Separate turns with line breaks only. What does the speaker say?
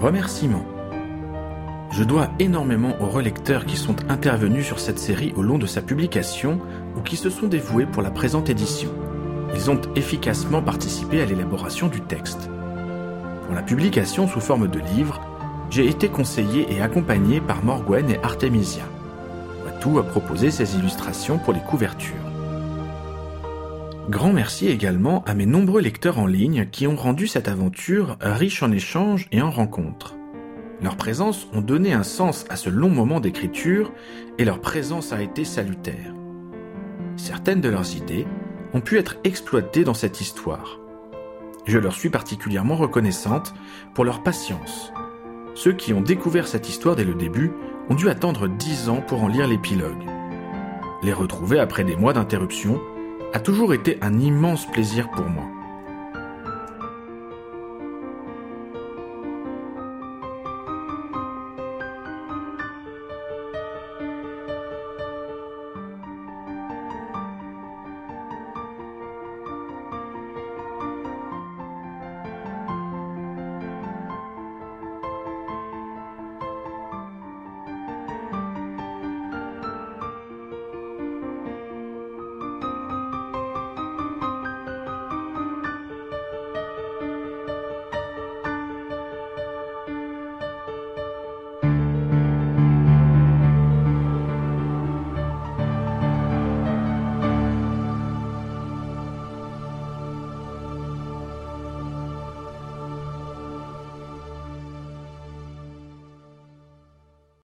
Remerciements. Je dois énormément aux relecteurs qui sont intervenus sur cette série au long de sa publication ou qui se sont dévoués pour la présente édition. Ils ont efficacement participé à l'élaboration du texte. Pour la publication sous forme de livre, j'ai été conseillé et accompagné par Morgwen et Artemisia. Watteau a proposé ses illustrations pour les couvertures. Grand merci également à mes nombreux lecteurs en ligne qui ont rendu cette aventure riche en échanges et en rencontres. Leur présence ont donné un sens à ce long moment d'écriture et leur présence a été salutaire. Certaines de leurs idées ont pu être exploitées dans cette histoire. Je leur suis particulièrement reconnaissante pour leur patience. Ceux qui ont découvert cette histoire dès le début ont dû attendre 10 ans pour en lire l'épilogue. Les retrouver après des mois d'interruption a toujours été un immense plaisir pour moi.